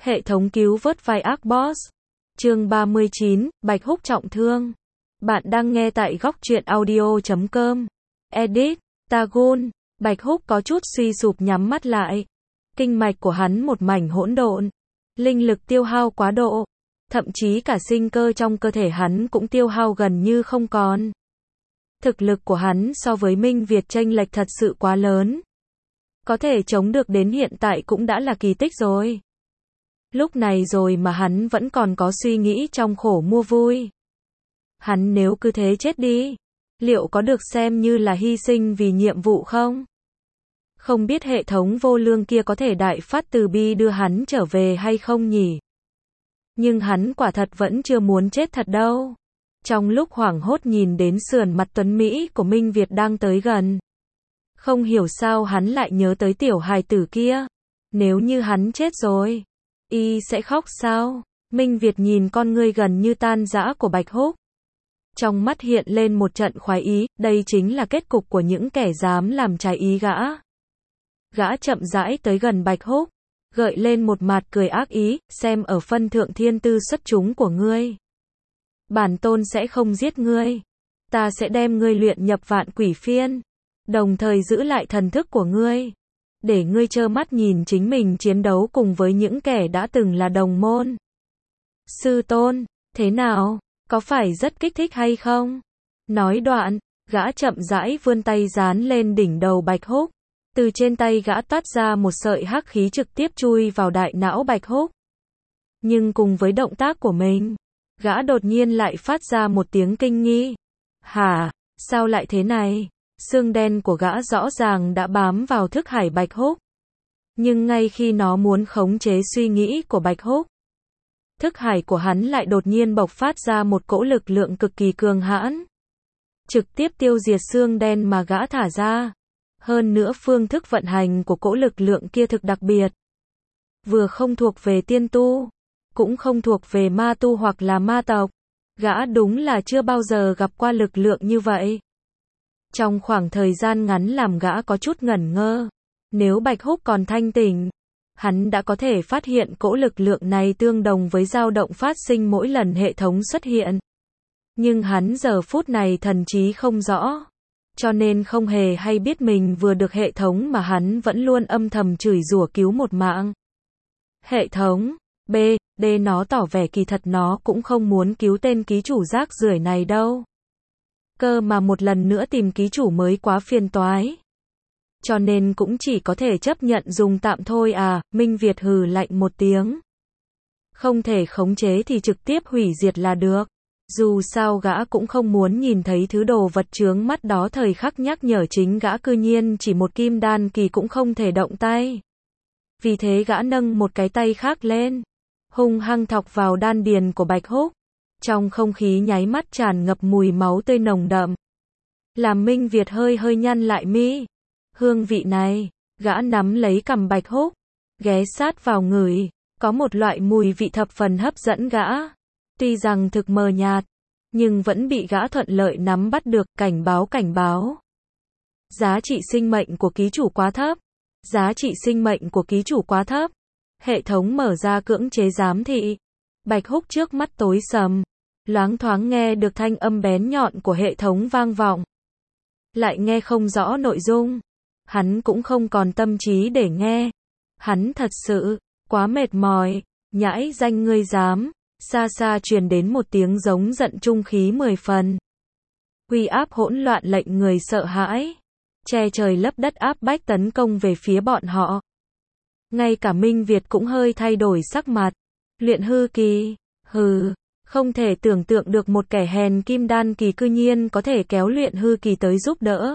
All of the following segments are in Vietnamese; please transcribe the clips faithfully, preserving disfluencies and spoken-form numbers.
Hệ thống cứu vớt vai ác boss. Chương ba mươi chín, Bạch Húc trọng thương. Bạn đang nghe tại góc truyện audio chấm com. Edit, Tagun. Bạch Húc có chút suy sụp nhắm mắt lại. Kinh mạch của hắn một mảnh hỗn độn. Linh lực tiêu hao quá độ. Thậm chí cả sinh cơ trong cơ thể hắn cũng tiêu hao gần như không còn. Thực lực của hắn so với Minh Việt chênh lệch thật sự quá lớn. Có thể chống được đến hiện tại cũng đã là kỳ tích rồi. Lúc này rồi mà hắn vẫn còn có suy nghĩ trong khổ mua vui. Hắn nếu cứ thế chết đi, liệu có được xem như là hy sinh vì nhiệm vụ không? Không biết hệ thống vô lương kia có thể đại phát từ bi đưa hắn trở về hay không nhỉ? Nhưng hắn quả thật vẫn chưa muốn chết thật đâu. Trong lúc hoảng hốt nhìn đến sườn mặt tuấn Mỹ của Minh Việt đang tới gần. Không hiểu sao hắn lại nhớ tới tiểu hài tử kia. Nếu như hắn chết rồi, y sẽ khóc sao? Minh Việt nhìn con ngươi gần như tan rã của Bạch Húc. Trong mắt hiện lên một trận khoái ý, đây chính là kết cục của những kẻ dám làm trái ý gã. Gã chậm rãi tới gần Bạch Húc, gợi lên một mặt cười ác ý, xem ở phân thượng thiên tư xuất chúng của ngươi. Bản tôn sẽ không giết ngươi. Ta sẽ đem ngươi luyện nhập vạn quỷ phiên, đồng thời giữ lại thần thức của ngươi. Để ngươi trơ mắt nhìn chính mình chiến đấu cùng với những kẻ đã từng là đồng môn. Sư tôn, thế nào? Có phải rất kích thích hay không? Nói đoạn, gã chậm rãi vươn tay dán lên đỉnh đầu Bạch Húc. Từ trên tay gã toát ra một sợi hắc khí trực tiếp chui vào đại não Bạch Húc. Nhưng cùng với động tác của mình, gã đột nhiên lại phát ra một tiếng kinh nghi. Hả? Sao lại thế này? Xương đen của gã rõ ràng đã bám vào thức hải Bạch Húc. Nhưng ngay khi nó muốn khống chế suy nghĩ của Bạch Húc, thức hải của hắn lại đột nhiên bộc phát ra một cỗ lực lượng cực kỳ cường hãn. Trực tiếp tiêu diệt xương đen mà gã thả ra. Hơn nữa phương thức vận hành của cỗ lực lượng kia thực đặc biệt. Vừa không thuộc về tiên tu, cũng không thuộc về ma tu hoặc là ma tộc. Gã đúng là chưa bao giờ gặp qua lực lượng như vậy. Trong khoảng thời gian ngắn làm gã có chút ngẩn ngơ. Nếu Bạch Húc còn thanh tỉnh, hắn đã có thể phát hiện cỗ lực lượng này tương đồng với dao động phát sinh mỗi lần hệ thống xuất hiện. Nhưng hắn giờ phút này thần trí không rõ. Cho nên không hề hay biết mình vừa được hệ thống mà hắn vẫn luôn âm thầm chửi rủa cứu một mạng. Hệ thống, B, D nó tỏ vẻ kỳ thật nó cũng không muốn cứu tên ký chủ rác rưởi này đâu. Cơ mà một lần nữa tìm ký chủ mới quá phiền toái. Cho nên cũng chỉ có thể chấp nhận dùng tạm thôi à, Minh Việt hừ lạnh một tiếng. Không thể khống chế thì trực tiếp hủy diệt là được. Dù sao gã cũng không muốn nhìn thấy thứ đồ vật chướng mắt đó, thời khắc nhắc nhở chính gã cư nhiên chỉ một kim đan kỳ cũng không thể động tay. Vì thế gã nâng một cái tay khác lên, hung hăng thọc vào đan điền của Bạch Húc. Trong không khí nháy mắt tràn ngập mùi máu tươi nồng đậm. Làm Minh Việt hơi hơi nhăn lại mi. Hương vị này, gã nắm lấy cằm Bạch Húc, ghé sát vào ngửi, có một loại mùi vị thập phần hấp dẫn gã. Tuy rằng thực mờ nhạt, nhưng vẫn bị gã thuận lợi nắm bắt được, cảnh báo cảnh báo. Giá trị sinh mệnh của ký chủ quá thấp. Giá trị sinh mệnh của ký chủ quá thấp. Hệ thống mở ra cưỡng chế giám thị. Bạch Húc trước mắt tối sầm. Loáng thoáng nghe được thanh âm bén nhọn của hệ thống vang vọng. Lại nghe không rõ nội dung. Hắn cũng không còn tâm trí để nghe. Hắn thật sự quá mệt mỏi. Nhãi danh ngươi dám. Xa xa truyền đến một tiếng giống giận trung khí mười phần. Uy áp hỗn loạn lệnh người sợ hãi. Che trời lấp đất áp bách tấn công về phía bọn họ. Ngay cả Minh Việt cũng hơi thay đổi sắc mặt. Luyện hư kỳ, hừ, không thể tưởng tượng được một kẻ hèn kim đan kỳ cư nhiên có thể kéo luyện hư kỳ tới giúp đỡ.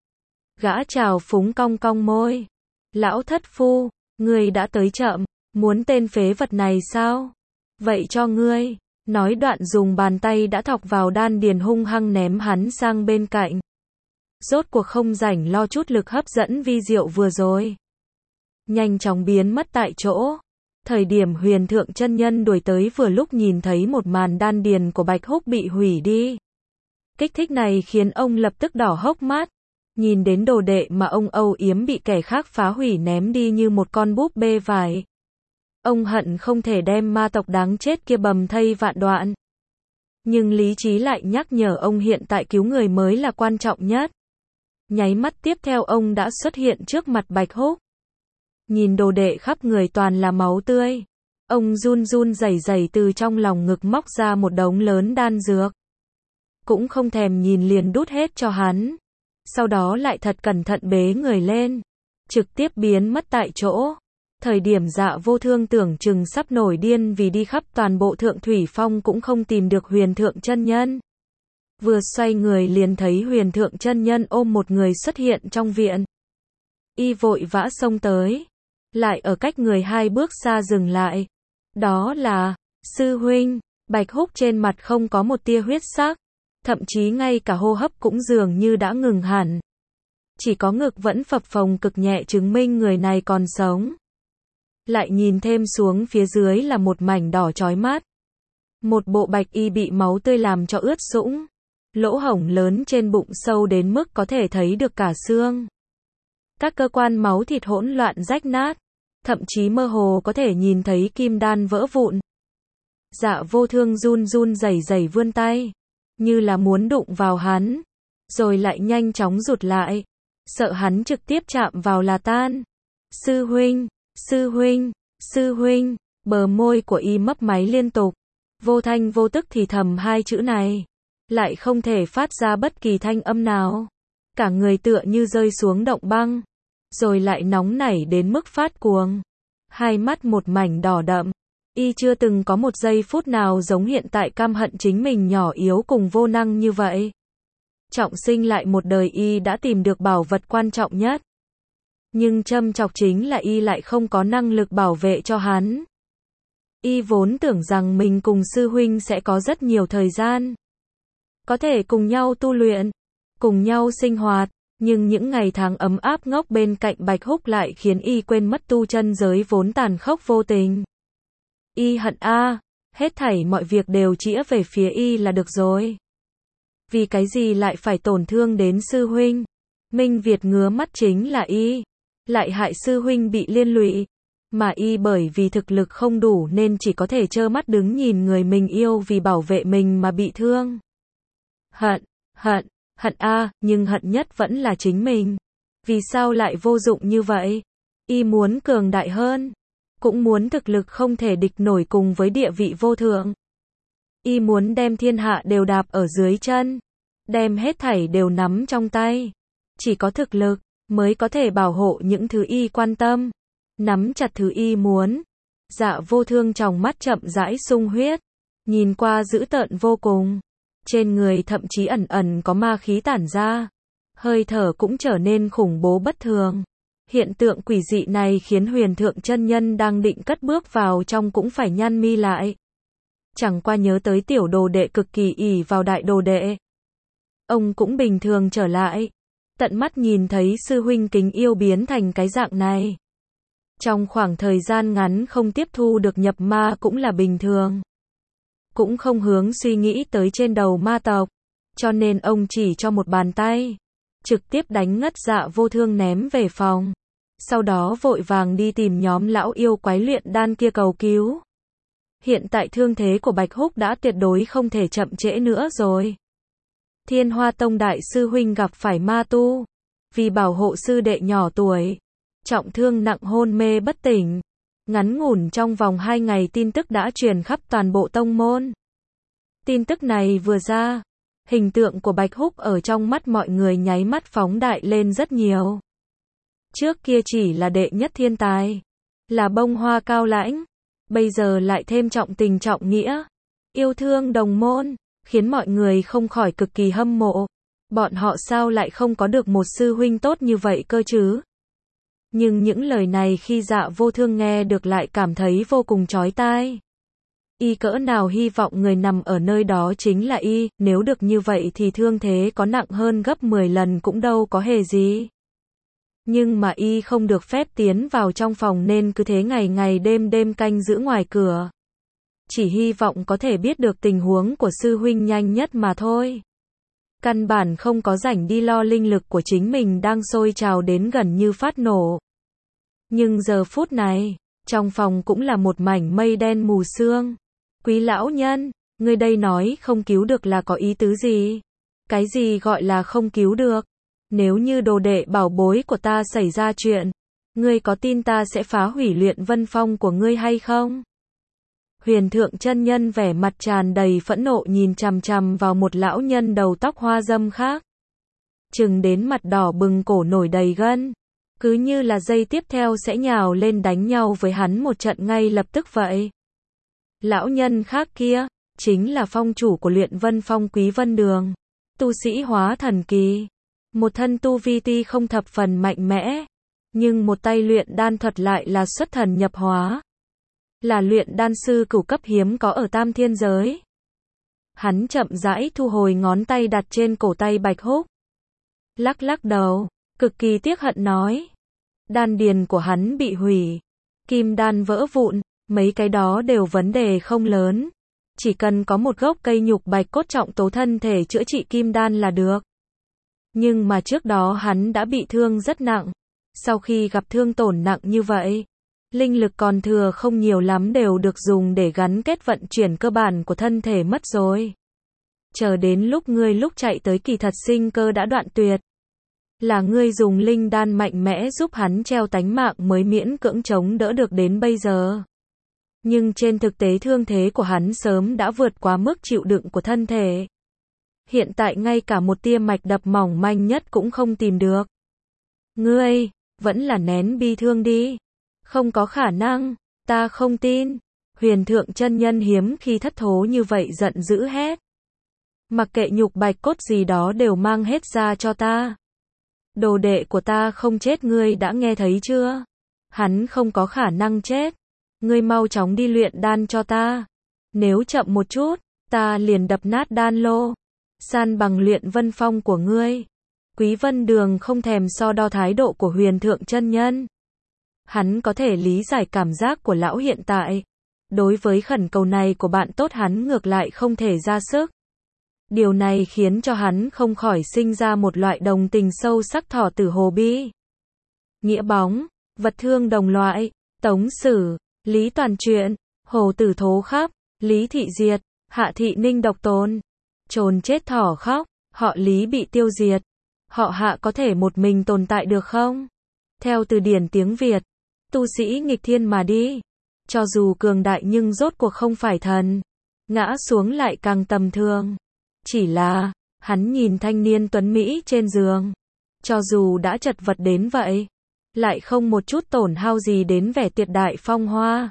Gã trào phúng cong cong môi. Lão thất phu, ngươi đã tới chậm, muốn tên phế vật này sao? Vậy cho ngươi. Nói đoạn dùng bàn tay đã thọc vào đan điền hung hăng ném hắn sang bên cạnh. Rốt cuộc không rảnh lo chút lực hấp dẫn vi diệu vừa rồi. Nhanh chóng biến mất tại chỗ. Thời điểm Huyền Thượng chân nhân đuổi tới vừa lúc nhìn thấy một màn đan điền của Bạch Húc bị hủy đi. Kích thích này khiến ông lập tức đỏ hốc mắt. Nhìn đến đồ đệ mà ông âu yếm bị kẻ khác phá hủy ném đi như một con búp bê vải. Ông hận không thể đem ma tộc đáng chết kia bầm thây vạn đoạn. Nhưng lý trí lại nhắc nhở ông hiện tại cứu người mới là quan trọng nhất. Nháy mắt tiếp theo ông đã xuất hiện trước mặt Bạch Húc. Nhìn đồ đệ khắp người toàn là máu tươi. Ông run run rẩy rẩy từ trong lòng ngực móc ra một đống lớn đan dược. Cũng không thèm nhìn liền đút hết cho hắn. Sau đó lại thật cẩn thận bế người lên. Trực tiếp biến mất tại chỗ. Thời điểm Dạ Vô Thương tưởng chừng sắp nổi điên vì đi khắp toàn bộ Thượng Thủy Phong cũng không tìm được Huyền Thượng chân nhân. Vừa xoay người liền thấy Huyền Thượng chân nhân ôm một người xuất hiện trong viện. Y vội vã xông tới. Lại ở cách người hai bước xa dừng lại. Đó là, sư huynh. Bạch Húc trên mặt không có một tia huyết sắc. Thậm chí ngay cả hô hấp cũng dường như đã ngừng hẳn. Chỉ có ngực vẫn phập phồng cực nhẹ chứng minh người này còn sống. Lại nhìn thêm xuống phía dưới là một mảnh đỏ chói mắt. Một bộ bạch y bị máu tươi làm cho ướt sũng. Lỗ hổng lớn trên bụng sâu đến mức có thể thấy được cả xương. Các cơ quan máu thịt hỗn loạn rách nát. Thậm chí mơ hồ có thể nhìn thấy kim đan vỡ vụn. Dạ Vô Thương run run rẩy rẩy vươn tay. Như là muốn đụng vào hắn. Rồi lại nhanh chóng rụt lại. Sợ hắn trực tiếp chạm vào là tan. Sư huynh, sư huynh, sư huynh. Bờ môi của y mấp máy liên tục. Vô thanh vô tức thì thầm hai chữ này. Lại không thể phát ra bất kỳ thanh âm nào. Cả người tựa như rơi xuống động băng. Rồi lại nóng nảy đến mức phát cuồng. Hai mắt một mảnh đỏ đậm. Y chưa từng có một giây phút nào giống hiện tại căm hận chính mình nhỏ yếu cùng vô năng như vậy. Trọng sinh lại một đời y đã tìm được bảo vật quan trọng nhất. Nhưng châm chọc chính là y lại không có năng lực bảo vệ cho hắn. Y vốn tưởng rằng mình cùng sư huynh sẽ có rất nhiều thời gian. Có thể cùng nhau tu luyện, cùng nhau sinh hoạt. Nhưng những ngày tháng ấm áp ngốc bên cạnh Bạch Húc lại khiến y quên mất tu chân giới vốn tàn khốc vô tình. Y hận a, à, hết thảy mọi việc đều chĩa về phía y là được rồi. Vì cái gì lại phải tổn thương đến sư huynh? Minh Việt ngứa mắt chính là y, lại hại sư huynh bị liên lụy, mà y bởi vì thực lực không đủ nên chỉ có thể trơ mắt đứng nhìn người mình yêu vì bảo vệ mình mà bị thương. Hận, hận, hận a, à, nhưng hận nhất vẫn là chính mình. Vì sao lại vô dụng như vậy? Y muốn cường đại hơn. Cũng muốn thực lực không thể địch nổi cùng với địa vị vô thượng. Y muốn đem thiên hạ đều đạp ở dưới chân. Đem hết thảy đều nắm trong tay. Chỉ có thực lực mới có thể bảo hộ những thứ y quan tâm. Nắm chặt thứ y muốn. Dạ Vô Thương trong mắt chậm rãi sung huyết. Nhìn qua dữ tợn vô cùng. Trên người thậm chí ẩn ẩn có ma khí tản ra. Hơi thở cũng trở nên khủng bố bất thường. Hiện tượng quỷ dị này khiến Huyền Thượng chân nhân đang định cất bước vào trong cũng phải nhăn mi lại. Chẳng qua nhớ tới tiểu đồ đệ cực kỳ ỷ vào đại đồ đệ. Ông cũng bình thường trở lại. Tận mắt nhìn thấy sư huynh kính yêu biến thành cái dạng này. Trong khoảng thời gian ngắn không tiếp thu được nhập ma cũng là bình thường. Cũng không hướng suy nghĩ tới trên đầu ma tộc. Cho nên ông chỉ cho một bàn tay. Trực tiếp đánh ngất Dạ Vô Thương ném về phòng. Sau đó vội vàng đi tìm nhóm lão yêu quái luyện đan kia cầu cứu. Hiện tại thương thế của Bạch Húc đã tuyệt đối không thể chậm trễ nữa rồi. Thiên Hoa Tông đại sư huynh gặp phải ma tu. Vì bảo hộ sư đệ nhỏ tuổi. Trọng thương nặng hôn mê bất tỉnh. Ngắn ngủn trong vòng hai ngày tin tức đã truyền khắp toàn bộ tông môn. Tin tức này vừa ra. Hình tượng của Bạch Húc ở trong mắt mọi người nháy mắt phóng đại lên rất nhiều. Trước kia chỉ là đệ nhất thiên tài. Là bông hoa cao lãnh. Bây giờ lại thêm trọng tình trọng nghĩa. Yêu thương đồng môn. Khiến mọi người không khỏi cực kỳ hâm mộ. Bọn họ sao lại không có được một sư huynh tốt như vậy cơ chứ? Nhưng những lời này khi Dạ Vô Thương nghe được lại cảm thấy vô cùng chói tai. Y cỡ nào hy vọng người nằm ở nơi đó chính là y, nếu được như vậy thì thương thế có nặng hơn gấp mười lần cũng đâu có hề gì. Nhưng mà y không được phép tiến vào trong phòng nên cứ thế ngày ngày đêm đêm canh giữ ngoài cửa. Chỉ hy vọng có thể biết được tình huống của sư huynh nhanh nhất mà thôi. Căn bản không có rảnh đi lo linh lực của chính mình đang sôi trào đến gần như phát nổ. Nhưng giờ phút này, Trong phòng cũng là một mảnh mây đen mù sương. Quý lão nhân, ngươi đây nói không cứu được là có ý tứ gì? Cái gì gọi là không cứu được? Nếu như đồ đệ bảo bối của ta xảy ra chuyện, ngươi có tin ta sẽ phá hủy luyện vân phong của ngươi hay không? Huyền thượng chân nhân vẻ mặt tràn đầy phẫn nộ nhìn chằm chằm vào một lão nhân đầu tóc hoa dâm khác. Chừng đến mặt đỏ bừng, cổ nổi đầy gân. Cứ như là giây tiếp theo sẽ nhào lên đánh nhau với hắn một trận ngay lập tức vậy. Lão nhân khác kia, chính là phong chủ của luyện vân phong Quý Vân Đường. Tu sĩ hóa thần kỳ. Một thân tu vi ti không thập phần mạnh mẽ. Nhưng một tay luyện đan thuật lại là xuất thần nhập hóa. Là luyện đan sư cửu cấp hiếm có ở tam thiên giới. Hắn chậm rãi thu hồi ngón tay đặt trên cổ tay Bạch Húc. Lắc lắc đầu, cực kỳ tiếc hận nói. Đan điền của hắn bị hủy. Kim đan vỡ vụn, mấy cái đó đều vấn đề không lớn. Chỉ cần có một gốc cây nhục bạch cốt trọng tố thân thể chữa trị kim đan là được. Nhưng mà trước đó hắn đã bị thương rất nặng. Sau khi gặp thương tổn nặng như vậy, linh lực còn thừa không nhiều lắm đều được dùng để gắn kết vận chuyển cơ bản của thân thể mất rồi. Chờ đến lúc ngươi lúc chạy tới kỳ thật sinh cơ đã đoạn tuyệt. Là ngươi dùng linh đan mạnh mẽ giúp hắn treo tánh mạng mới miễn cưỡng chống đỡ được đến bây giờ. Nhưng trên thực tế thương thế của hắn sớm đã vượt quá mức chịu đựng của thân thể. Hiện tại ngay cả một tia mạch đập mỏng manh nhất cũng không tìm được. Ngươi, vẫn là nén bi thương đi. Không có khả năng, ta không tin. Huyền thượng chân nhân hiếm khi thất thố như vậy giận dữ hét. Mặc kệ nhục bạch cốt gì đó đều mang hết ra cho ta. Đồ đệ của ta không chết, ngươi đã nghe thấy chưa? Hắn không có khả năng chết. Ngươi mau chóng đi luyện đan cho ta. Nếu chậm một chút, ta liền đập nát đan lô. San bằng luyện vân phong của ngươi. Quý Vân Đường không thèm so đo thái độ của huyền thượng chân nhân. Hắn có thể lý giải cảm giác của lão hiện tại. Đối với khẩn cầu này của bạn tốt hắn ngược lại không thể ra sức. Điều này khiến cho hắn không khỏi sinh ra một loại đồng tình sâu sắc thỏ tử hồ bi. Nghĩa bóng, vật thương đồng loại, Tống Sử, Lý Toàn Truyện, Hồ Tử Thố Khắp, Lý Thị Diệt, Hạ Thị Ninh độc tồn. Trồn chết thỏ khóc, họ Lý bị tiêu diệt. Họ Hạ có thể một mình tồn tại được không? Theo từ điển tiếng Việt, tu sĩ nghịch thiên mà đi. Cho dù cường đại nhưng rốt cuộc không phải thần. Ngã xuống lại càng tầm thường. Chỉ là, hắn nhìn thanh niên tuấn Mỹ trên giường. Cho dù đã chật vật đến vậy, lại không một chút tổn hao gì đến vẻ tuyệt đại phong hoa.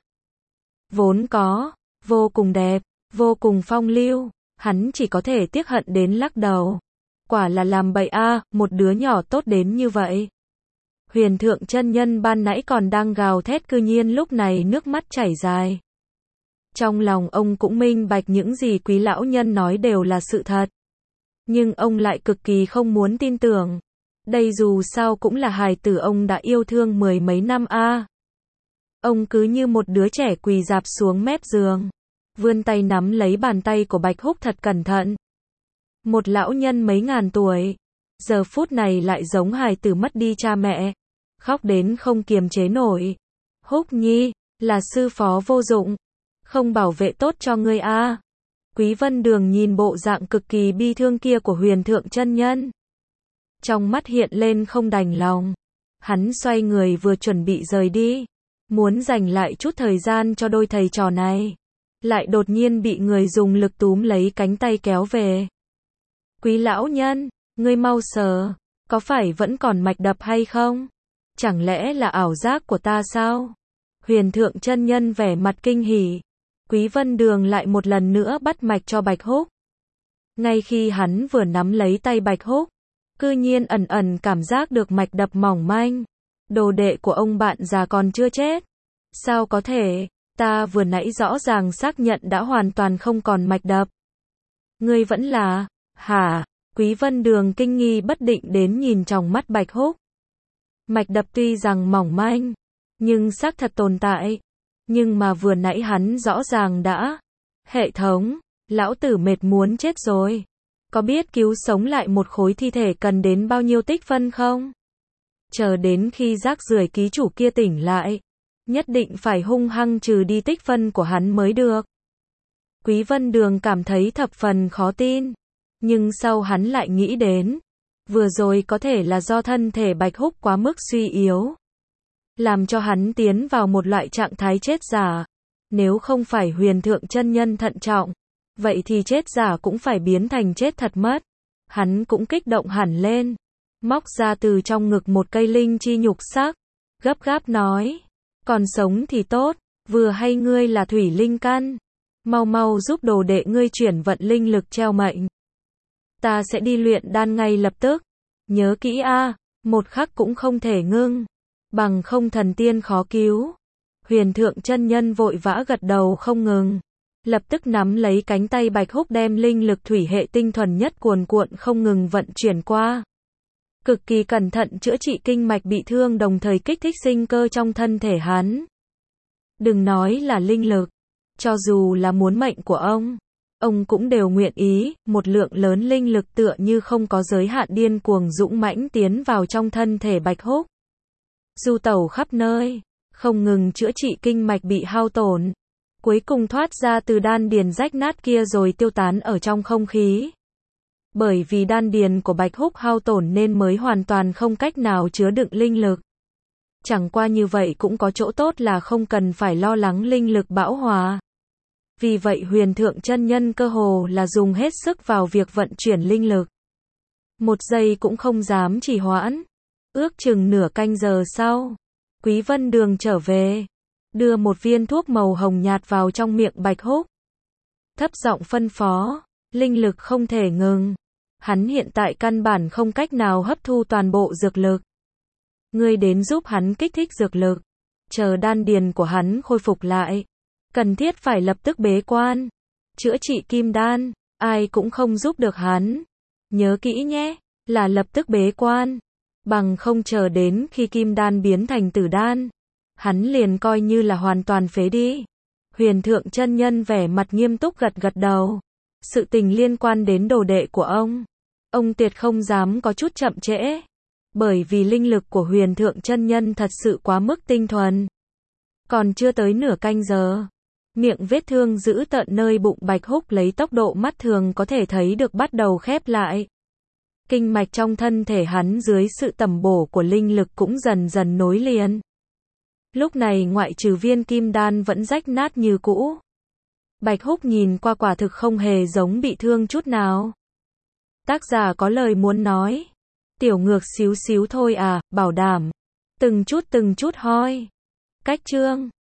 Vốn có, vô cùng đẹp, vô cùng phong lưu, hắn chỉ có thể tiếc hận đến lắc đầu. Quả là làm bậy a, à, một đứa nhỏ tốt đến như vậy. Huyền thượng chân nhân ban nãy còn đang gào thét cư nhiên lúc này nước mắt chảy dài. Trong lòng ông cũng minh bạch những gì quý lão nhân nói đều là sự thật. Nhưng ông lại cực kỳ không muốn tin tưởng. Đây dù sao cũng là hài tử ông đã yêu thương mười mấy năm a. À. Ông cứ như một đứa trẻ quỳ rạp xuống mép giường. Vươn tay nắm lấy bàn tay của Bạch Húc thật cẩn thận. Một lão nhân mấy ngàn tuổi. Giờ phút này lại giống hài tử mất đi cha mẹ. Khóc đến không kiềm chế nổi. Húc nhi, là sư phó vô dụng. Không bảo vệ tốt cho ngươi a. À. Quý Vân Đường nhìn bộ dạng cực kỳ bi thương kia của huyền thượng chân nhân. Trong mắt hiện lên không đành lòng. Hắn xoay người vừa chuẩn bị rời đi. Muốn dành lại chút thời gian cho đôi thầy trò này. Lại đột nhiên bị người dùng lực túm lấy cánh tay kéo về. Quý lão nhân, ngươi mau sờ. Có phải vẫn còn mạch đập hay không? Chẳng lẽ là ảo giác của ta sao? Huyền thượng chân nhân vẻ mặt kinh hỉ. Quý Vân Đường lại một lần nữa bắt mạch cho Bạch Húc. Ngay khi hắn vừa nắm lấy tay Bạch Húc, cư nhiên ẩn ẩn cảm giác được mạch đập mỏng manh. Đồ đệ của ông bạn già còn chưa chết. Sao có thể, ta vừa nãy rõ ràng xác nhận đã hoàn toàn không còn mạch đập. Ngươi vẫn là, hả? Quý Vân Đường kinh nghi bất định đến nhìn trong mắt Bạch Húc. Mạch đập tuy rằng mỏng manh, nhưng xác thật tồn tại. Nhưng mà vừa nãy hắn rõ ràng đã. Hệ thống, lão tử mệt muốn chết rồi. Có biết cứu sống lại một khối thi thể cần đến bao nhiêu tích phân không? Chờ đến khi rác rưởi ký chủ kia tỉnh lại. Nhất định phải hung hăng trừ đi tích phân của hắn mới được. Quý Vân Đường cảm thấy thập phần khó tin. Nhưng sau hắn lại nghĩ đến. Vừa rồi có thể là do thân thể Bạch Húc quá mức suy yếu. Làm cho hắn tiến vào một loại trạng thái chết giả. Nếu không phải Huyền Thượng chân nhân thận trọng. Vậy thì chết giả cũng phải biến thành chết thật mất. Hắn cũng kích động hẳn lên. Móc ra từ trong ngực một cây linh chi nhục sắc. Gấp gáp nói. Còn sống thì tốt. Vừa hay ngươi là thủy linh căn. Mau mau giúp đồ đệ ngươi chuyển vận linh lực treo mệnh. Ta sẽ đi luyện đan ngay lập tức. Nhớ kỹ a, một khắc cũng không thể ngưng. Bằng không thần tiên khó cứu. Huyền Thượng chân nhân vội vã gật đầu không ngừng. Lập tức nắm lấy cánh tay Bạch Húc đem linh lực thủy hệ tinh thuần nhất cuồn cuộn không ngừng vận chuyển qua. Cực kỳ cẩn thận chữa trị kinh mạch bị thương đồng thời kích thích sinh cơ trong thân thể hắn. Đừng nói là linh lực. Cho dù là muốn mệnh của ông. Ông cũng đều nguyện ý, một lượng lớn linh lực tựa như không có giới hạn điên cuồng dũng mãnh tiến vào trong thân thể Bạch Húc. Du tẩu khắp nơi, không ngừng chữa trị kinh mạch bị hao tổn. Cuối cùng thoát ra từ đan điền rách nát kia rồi tiêu tán ở trong không khí. Bởi vì đan điền của Bạch Húc hao tổn nên mới hoàn toàn không cách nào chứa đựng linh lực. Chẳng qua như vậy cũng có chỗ tốt là không cần phải lo lắng linh lực bão hòa. Vì vậy Huyền Thượng chân nhân cơ hồ là dùng hết sức vào việc vận chuyển linh lực. Một giây cũng không dám trì hoãn. Ước chừng nửa canh giờ sau, Quý Vân Đường trở về, đưa một viên thuốc màu hồng nhạt vào trong miệng Bạch Húc. Thấp giọng phân phó, linh lực không thể ngừng. Hắn hiện tại căn bản không cách nào hấp thu toàn bộ dược lực. Ngươi đến giúp hắn kích thích dược lực, chờ đan điền của hắn khôi phục lại. Cần thiết phải lập tức bế quan, chữa trị kim đan, ai cũng không giúp được hắn. Nhớ kỹ nhé, là lập tức bế quan, bằng không chờ đến khi kim đan biến thành tử đan, hắn liền coi như là hoàn toàn phế đi. Huyền Thượng chân nhân vẻ mặt nghiêm túc gật gật đầu. Sự tình liên quan đến đồ đệ của ông, ông tuyệt không dám có chút chậm trễ, bởi vì linh lực của Huyền Thượng chân nhân thật sự quá mức tinh thuần. Còn chưa tới nửa canh giờ, miệng vết thương dữ tợn nơi bụng Bạch Húc lấy tốc độ mắt thường có thể thấy được bắt đầu khép lại. Kinh mạch trong thân thể hắn dưới sự tẩm bổ của linh lực cũng dần dần nối liền. Lúc này ngoại trừ viên kim đan vẫn rách nát như cũ. Bạch Húc nhìn qua quả thực không hề giống bị thương chút nào. Tác giả có lời muốn nói. Tiểu ngược xíu xíu thôi à, bảo đảm. Từng chút từng chút hoi. Cách chương.